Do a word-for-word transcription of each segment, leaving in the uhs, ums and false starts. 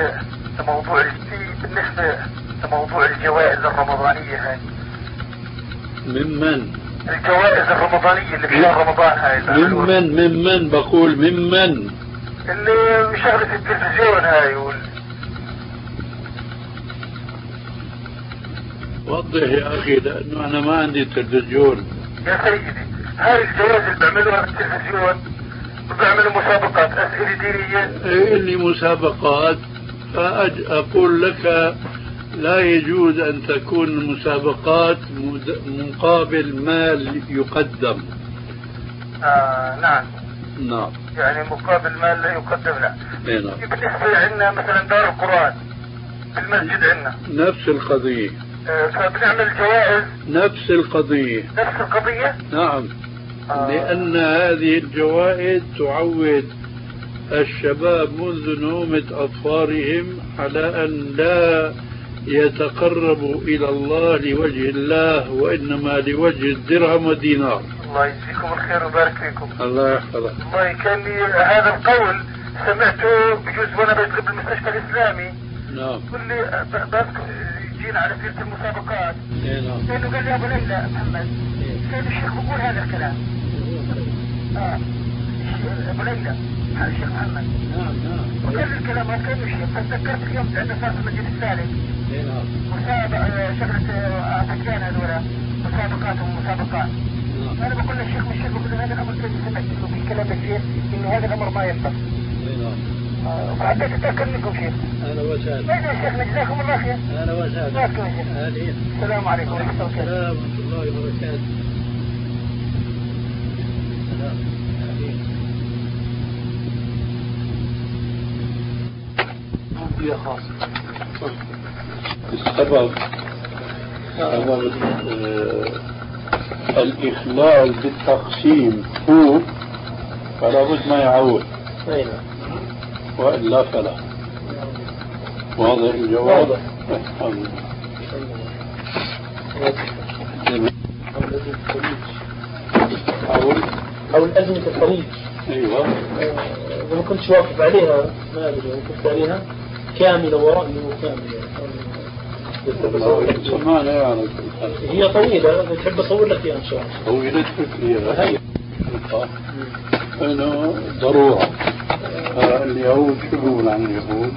موضوع بالنسبة لموضوع الجوائز الرمضانية هاي. ممن؟ الجوائز الرمضانية اللي بشهر رمضان هاي. ممن ممن بقول ممن؟ اللي شغلة التلفزيون هاي وال... وضح يا أخي لأنه أنا ما عندي تلفزيون. يا سيدي هاي الجوائز اللي بيعملوها بالتلفزيون بيعملوا مسابقات أسئلة دينية. إيه اللي مسابقات؟ فأقول لك لا يجوز أن تكون المسابقات مقابل مال يقدم. آه نعم. نعم. يعني مقابل مال لا يقدم لا. إيه نعم. بالنسبة عندنا مثلا دار القرآن بالمسجد عندنا نفس القضية. آه فبنعمل جوائز. نفس القضية. نفس القضية؟ نعم. آه. لأن هذه الجوائز تعود الشباب منذ نومة أظفارهم على أن لا يتقربوا إلى الله لوجه الله وإنما لوجه الدرهم والدينار. الله يجزيكم الخير ويبارك فيكم. الله يحفظك. والله كان لي هذا القول سمعته بجوز وانا بشتغل بالمستشفى الاسلامي. نعم. قل لي بذكر جينا على سيره المسابقات. نعم. لانه قال لي ابو ليلى محمد كان الشيخ بيقول هذا الكلام. اه ابو ليلى الشيخ محمد. نعم نعم. وقال لي الكلام هذا كان الشيخ فتذكرت اليوم عند صاحب المسجد الثالث. نعم. مسابقه شغله افكان هذول مسابقات ومسابقات. أنا بقول للشيخ والشيخ بقول هذا الأمر كان سمعت إنه في كلام الشيخ إنه هذا الأمر ما ينبغي. نعم. فحبيت أتأكد منكم شيخ. أهلا وسهلا. ما يا شيخنا جزاكم الله خير. أهلا وسهلا. جزاكم الله خير. السلام عليكم ورحمة الله وبركاته. السلام ورحمة الله وبركاته. السلام عليكم. يا خاص. السبب سبب الإخلال بالتقسيم هو فلا بد ما يعود وإلا فلا. واضح الجواب؟ أو الأزمة الطريق. أيوة. ما كنتش واقف عليها ما أدري وقفت عليها كاملة ورأيه كاملة. سمعنا يعني هي طويلة بتحب أصور لك إياها إن شاء الله. طويلة فكرية هي إنه ضرورة. اليهود شو يقول عن اليهود؟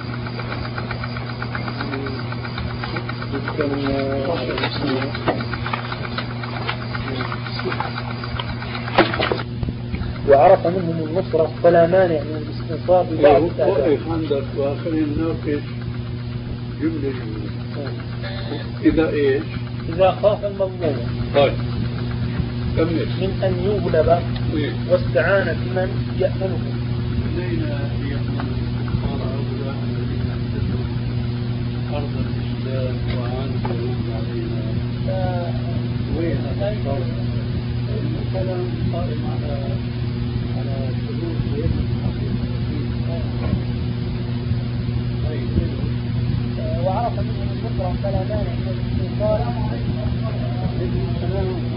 وعرف منهم النصرة فلا مانع من الاستنصار ببعض الأعداء. وقف عندك وآخرين ناقش جملة جملة. إذا إيش؟ إذا خاف المظلوم طيب كمل من أن يغلب واستعان بمن يأمنه. لينا يأمن قال هؤلاء الذين احتلوا أرض الإسلام وعنفروا علينا. وين هذا الكلام قائم على على شروط غير وعرف منهم النصرة فلا مانع من الاستنصار